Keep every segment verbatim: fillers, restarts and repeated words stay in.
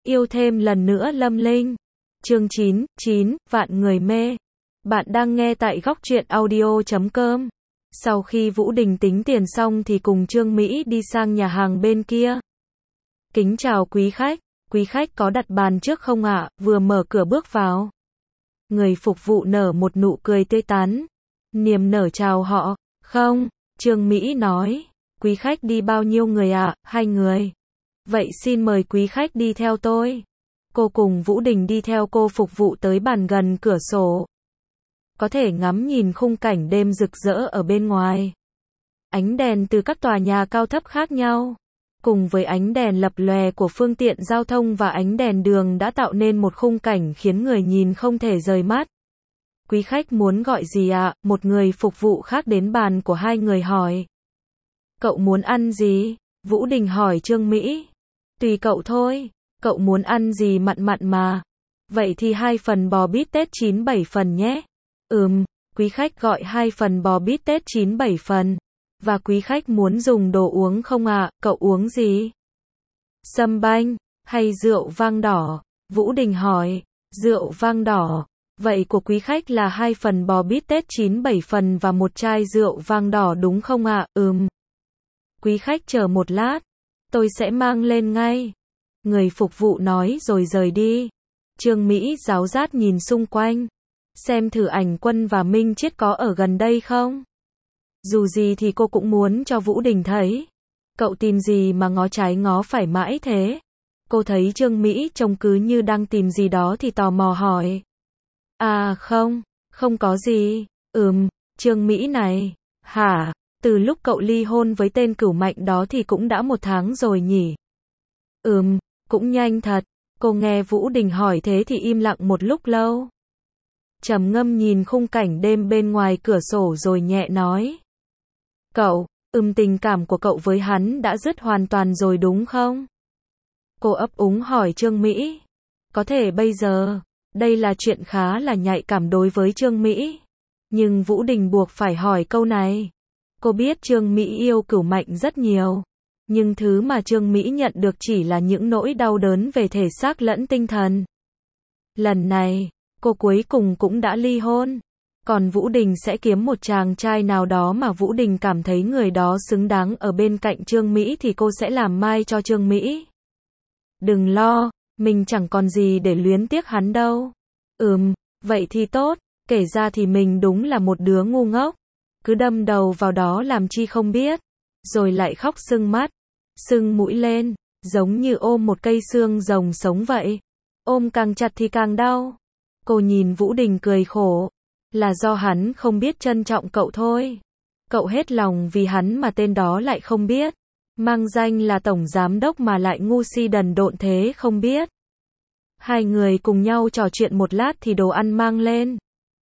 yêu thêm lần nữa Lâm Linh. Chương chín, chín, vạn người mê. Bạn đang nghe tại góc truyện audio chấm com. Sau khi Vũ Đình tính tiền xong thì cùng Trương Mỹ đi sang nhà hàng bên kia. Kính chào quý khách, quý khách có đặt bàn trước không ạ? Vừa mở cửa bước vào. Người phục vụ nở một nụ cười tươi tắn, niềm nở chào họ. Không, Trương Mỹ nói, quý khách đi bao nhiêu người ạ? Hai người. Vậy xin mời quý khách đi theo tôi. Cô cùng Vũ Đình đi theo cô phục vụ tới bàn gần cửa sổ. Có thể ngắm nhìn khung cảnh đêm rực rỡ ở bên ngoài. Ánh đèn từ các tòa nhà cao thấp khác nhau, cùng với ánh đèn lập lòe của phương tiện giao thông và ánh đèn đường đã tạo nên một khung cảnh khiến người nhìn không thể rời mắt. Quý khách muốn gọi gì ạ? Một người phục vụ khác đến bàn của hai người hỏi. Cậu muốn ăn gì? Vũ Đình hỏi Trương Mỹ. Tùy cậu thôi, cậu muốn ăn gì mặn mặn mà. Vậy thì hai phần bò bít tết chín bảy phần nhé. Ừm, quý khách gọi hai phần bò bít tết chín bảy phần. Và quý khách muốn dùng đồ uống không ạ? Cậu uống gì? Sâm banh, hay rượu vang đỏ? Vũ Đình hỏi. Rượu vang đỏ. Vậy của quý khách là hai phần bò bít tết chín bảy phần và một chai rượu vang đỏ đúng không ạ? Ừm. Quý khách chờ một lát. Tôi sẽ mang lên ngay. Người phục vụ nói rồi rời đi. Trương Mỹ giáo giác nhìn xung quanh. Xem thử Ảnh Quân và Minh Chiết có ở gần đây không? Dù gì thì cô cũng muốn cho Vũ Đình thấy. Cậu tìm gì mà ngó trái ngó phải mãi thế? Cô thấy Trương Mỹ trông cứ như đang tìm gì đó thì tò mò hỏi. À không, không có gì. Ừm, Trương Mỹ này. Hả? Từ lúc cậu ly hôn với tên Cửu Mạnh đó thì cũng đã một tháng rồi nhỉ? Ừm, cũng nhanh thật. Cô nghe Vũ Đình hỏi thế thì im lặng một lúc lâu. Trầm ngâm nhìn khung cảnh đêm bên ngoài cửa sổ rồi nhẹ nói. Cậu, ừm tình cảm của cậu với hắn đã dứt hoàn toàn rồi đúng không? Cô ấp úng hỏi Trương Mỹ. Có thể bây giờ, đây là chuyện khá là nhạy cảm đối với Trương Mỹ. Nhưng Vũ Đình buộc phải hỏi câu này. Cô biết Trương Mỹ yêu Cửu Mạnh rất nhiều. Nhưng thứ mà Trương Mỹ nhận được chỉ là những nỗi đau đớn về thể xác lẫn tinh thần. Lần này, cô cuối cùng cũng đã ly hôn. Còn Vũ Đình sẽ kiếm một chàng trai nào đó mà Vũ Đình cảm thấy người đó xứng đáng ở bên cạnh Trương Mỹ thì cô sẽ làm mai cho Trương Mỹ. Đừng lo, mình chẳng còn gì để luyến tiếc hắn đâu. Ừm, vậy thì tốt, kể ra thì mình đúng là một đứa ngu ngốc. Cứ đâm đầu vào đó làm chi không biết. Rồi lại khóc sưng mắt, sưng mũi lên, giống như ôm một cây xương rồng sống vậy. Ôm càng chặt thì càng đau. Cô nhìn Vũ Đình cười khổ. Là do hắn không biết trân trọng cậu thôi. Cậu hết lòng vì hắn mà tên đó lại không biết. Mang danh là tổng giám đốc mà lại ngu si đần độn thế không biết. Hai người cùng nhau trò chuyện một lát thì đồ ăn mang lên.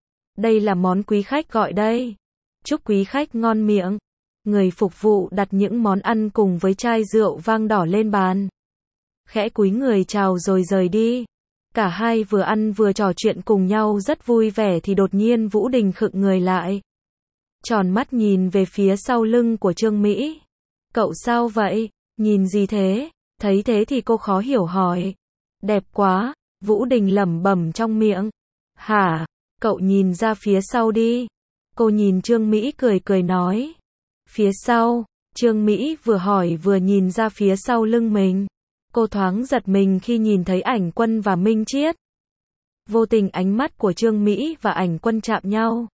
Đây là món quý khách gọi đây. Chúc quý khách ngon miệng. Người phục vụ đặt những món ăn cùng với chai rượu vang đỏ lên bàn. Khẽ cúi người chào rồi rời đi. Cả hai vừa ăn vừa trò chuyện cùng nhau rất vui vẻ thì đột nhiên Vũ Đình khựng người lại. Tròn mắt nhìn về phía sau lưng của Trương Mỹ. Cậu sao vậy? Nhìn gì thế? Thấy thế thì cô khó hiểu hỏi. Đẹp quá, Vũ Đình lẩm bẩm trong miệng. Hả? Cậu nhìn ra phía sau đi. Cô nhìn Trương Mỹ cười cười nói. Phía sau, Trương Mỹ vừa hỏi vừa nhìn ra phía sau lưng mình. Cô thoáng giật mình khi nhìn thấy Ảnh Quân và Minh Chiết. Vô tình ánh mắt của Trương Mỹ và Ảnh Quân chạm nhau.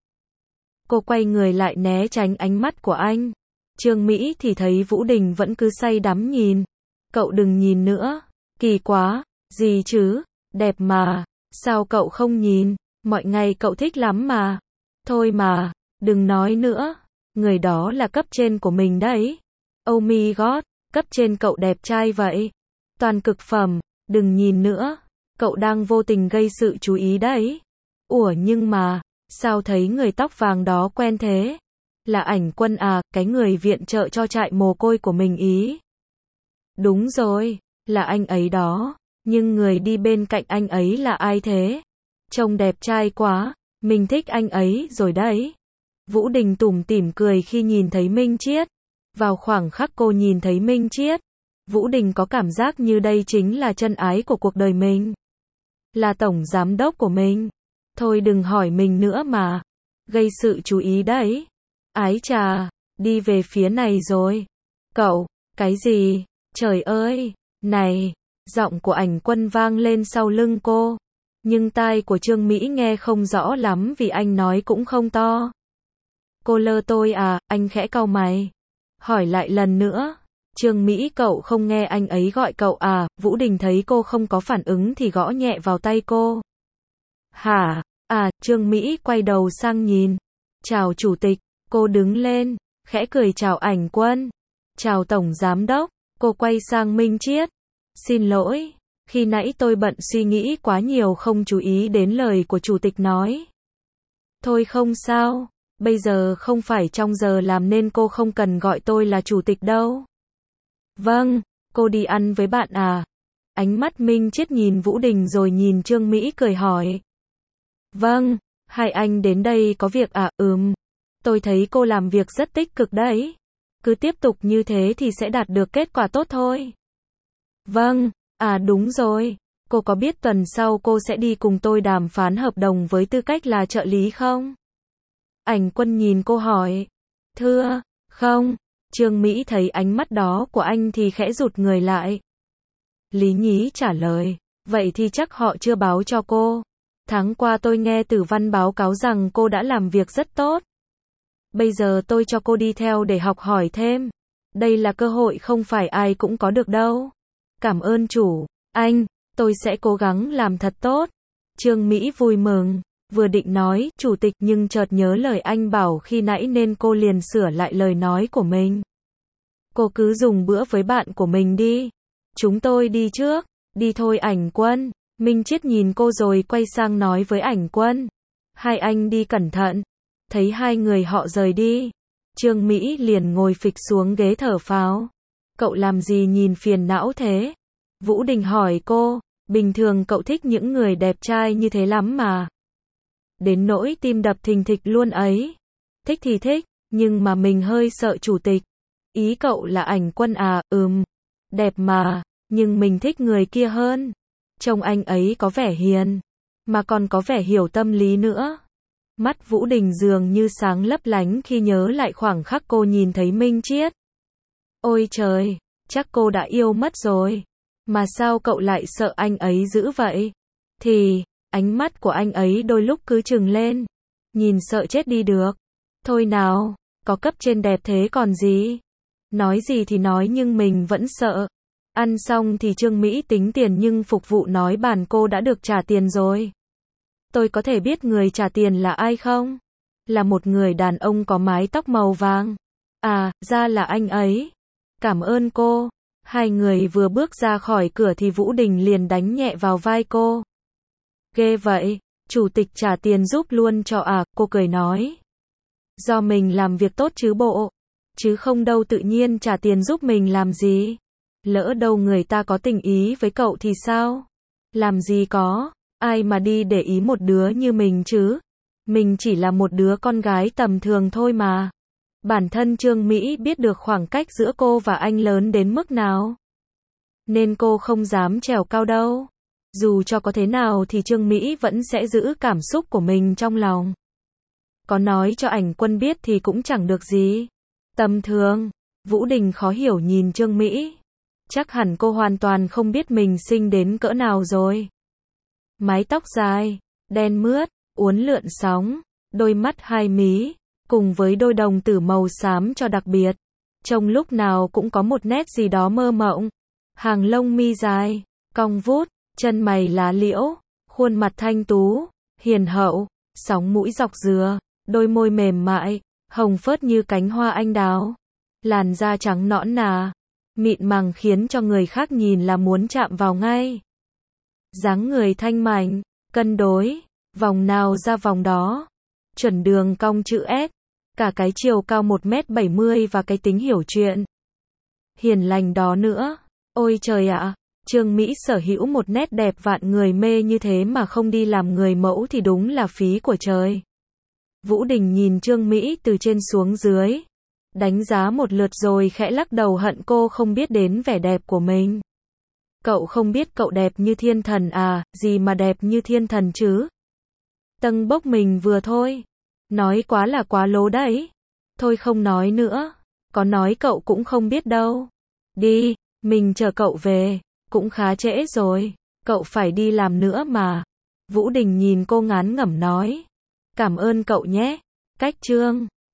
Cô quay người lại né tránh ánh mắt của anh. Trương Mỹ thì thấy Vũ Đình vẫn cứ say đắm nhìn. Cậu đừng nhìn nữa. Kỳ quá. Gì chứ? Đẹp mà. Sao cậu không nhìn? Mọi ngày cậu thích lắm mà. Thôi mà. Đừng nói nữa. Người đó là cấp trên của mình đấy. Oh my god. Cấp trên cậu đẹp trai vậy. Toàn cực phẩm. Đừng nhìn nữa. Cậu đang vô tình gây sự chú ý đấy. Ủa nhưng mà. Sao thấy người tóc vàng đó quen thế? Là Ảnh Quân à, cái người viện trợ cho trại mồ côi của mình ý. Đúng rồi, là anh ấy đó. Nhưng người đi bên cạnh anh ấy là ai thế? Trông đẹp trai quá, mình thích anh ấy rồi đấy. Vũ Đình tủm tỉm cười khi nhìn thấy Minh Chiết. Vào khoảng khắc cô nhìn thấy Minh Chiết, Vũ Đình có cảm giác như đây chính là chân ái của cuộc đời mình. Là tổng giám đốc của mình. Thôi đừng hỏi mình nữa mà. Gây sự chú ý đấy. Ái chà, đi về phía này rồi. Cậu, cái gì? Trời ơi, này, giọng của Ảnh Quân vang lên sau lưng cô. Nhưng tai của Trương Mỹ nghe không rõ lắm vì anh nói cũng không to. Cô lơ tôi à, anh khẽ cau mày. Hỏi lại lần nữa. Trương Mỹ, cậu không nghe anh ấy gọi cậu à? Vũ Đình thấy cô không có phản ứng thì gõ nhẹ vào tay cô. Hả? À, Trương Mỹ quay đầu sang nhìn. Chào chủ tịch, cô đứng lên, khẽ cười chào Ảnh Quân. Chào tổng giám đốc, cô quay sang Minh Chiết. Xin lỗi, khi nãy tôi bận suy nghĩ quá nhiều không chú ý đến lời của chủ tịch nói. Thôi không sao, bây giờ không phải trong giờ làm nên cô không cần gọi tôi là chủ tịch đâu. Vâng, cô đi ăn với bạn à? Ánh mắt Minh Chiết nhìn Vũ Đình rồi nhìn Trương Mỹ cười hỏi. Vâng, hai anh đến đây có việc à? Ừm, tôi thấy cô làm việc rất tích cực đấy. Cứ tiếp tục như thế thì sẽ đạt được kết quả tốt thôi. Vâng, à đúng rồi, cô có biết tuần sau cô sẽ đi cùng tôi đàm phán hợp đồng với tư cách là trợ lý không? Ảnh Quân nhìn cô hỏi. Thưa, không. Trương Mỹ thấy ánh mắt đó của anh thì khẽ rụt người lại. Lý Nhí trả lời, vậy thì chắc họ chưa báo cho cô. Tháng qua tôi nghe Tử Văn báo cáo rằng cô đã làm việc rất tốt. Bây giờ tôi cho cô đi theo để học hỏi thêm. Đây là cơ hội không phải ai cũng có được đâu. Cảm ơn chủ, anh, tôi sẽ cố gắng làm thật tốt. Trương Mỹ vui mừng, vừa định nói, chủ tịch nhưng chợt nhớ lời anh bảo khi nãy nên cô liền sửa lại lời nói của mình. Cô cứ dùng bữa với bạn của mình đi. Chúng tôi đi trước, đi thôi Ảnh Quân. Minh Chiết nhìn cô rồi quay sang nói với Ảnh Quân. Hai anh đi cẩn thận. Thấy hai người họ rời đi. Trương Mỹ liền ngồi phịch xuống ghế thở phào. Cậu làm gì nhìn phiền não thế? Vũ Đình hỏi cô. Bình thường cậu thích những người đẹp trai như thế lắm mà. Đến nỗi tim đập thình thịch luôn ấy. Thích thì thích, nhưng mà mình hơi sợ chủ tịch. Ý cậu là Ảnh Quân à? Ừm, đẹp mà, nhưng mình thích người kia hơn. Trông anh ấy có vẻ hiền, mà còn có vẻ hiểu tâm lý nữa. Mắt Vũ Đình dường như sáng lấp lánh khi nhớ lại khoảnh khắc cô nhìn thấy Minh Chiết. Ôi trời, chắc cô đã yêu mất rồi. Mà sao cậu lại sợ anh ấy dữ vậy? Thì, ánh mắt của anh ấy đôi lúc cứ trừng lên. Nhìn sợ chết đi được. Thôi nào, có cấp trên đẹp thế còn gì? Nói gì thì nói nhưng mình vẫn sợ. Ăn xong thì Trương Mỹ tính tiền nhưng phục vụ nói bàn cô đã được trả tiền rồi. Tôi có thể biết người trả tiền là ai không? Là một người đàn ông có mái tóc màu vàng. À, ra là anh ấy. Cảm ơn cô. Hai người vừa bước ra khỏi cửa thì Vũ Đình liền đánh nhẹ vào vai cô. Ghê vậy, chủ tịch trả tiền giúp luôn cho à? Cô cười nói. Do mình làm việc tốt chứ bộ. Chứ không đâu tự nhiên trả tiền giúp mình làm gì. Lỡ đâu người ta có tình ý với cậu thì sao? Làm gì có, ai mà đi để ý một đứa như mình chứ? Mình chỉ là một đứa con gái tầm thường thôi mà. Bản thân Trương Mỹ biết được khoảng cách giữa cô và anh lớn đến mức nào. Nên cô không dám trèo cao đâu. Dù cho có thế nào thì Trương Mỹ vẫn sẽ giữ cảm xúc của mình trong lòng. Có nói cho Ảnh Quân biết thì cũng chẳng được gì. Tầm thường, Vũ Đình khó hiểu nhìn Trương Mỹ. Chắc hẳn cô hoàn toàn không biết mình xinh đến cỡ nào rồi. Mái tóc dài, đen mướt, uốn lượn sóng, đôi mắt hai mí, cùng với đôi đồng tử màu xám cho đặc biệt. Trông lúc nào cũng có một nét gì đó mơ mộng. Hàng lông mi dài, cong vút, chân mày lá liễu, khuôn mặt thanh tú, hiền hậu, sóng mũi dọc dừa, đôi môi mềm mại, hồng phớt như cánh hoa anh đào. Làn da trắng nõn nà, mịn màng khiến cho người khác nhìn là muốn chạm vào ngay. Dáng người thanh mảnh, cân đối, vòng nào ra vòng đó. Chuẩn đường cong chữ S, cả cái chiều cao một mét bảy mươi và cái tính hiểu chuyện. Hiền lành đó nữa. Ôi trời ạ, Trương Mỹ sở hữu một nét đẹp vạn người mê như thế mà không đi làm người mẫu thì đúng là phí của trời. Vũ Đình nhìn Trương Mỹ từ trên xuống dưới. đánh giá một lượt rồi khẽ lắc đầu hận cô không biết đến vẻ đẹp của mình. Cậu không biết cậu đẹp như thiên thần à, gì mà đẹp như thiên thần chứ? Tâng bốc mình vừa thôi. Nói quá là quá lố đấy. Thôi không nói nữa. Có nói cậu cũng không biết đâu. Đi, mình chờ cậu về. Cũng khá trễ rồi. Cậu phải đi làm nữa mà. Vũ Đình nhìn cô ngán ngẩm nói. Cảm ơn cậu nhé. Cách chương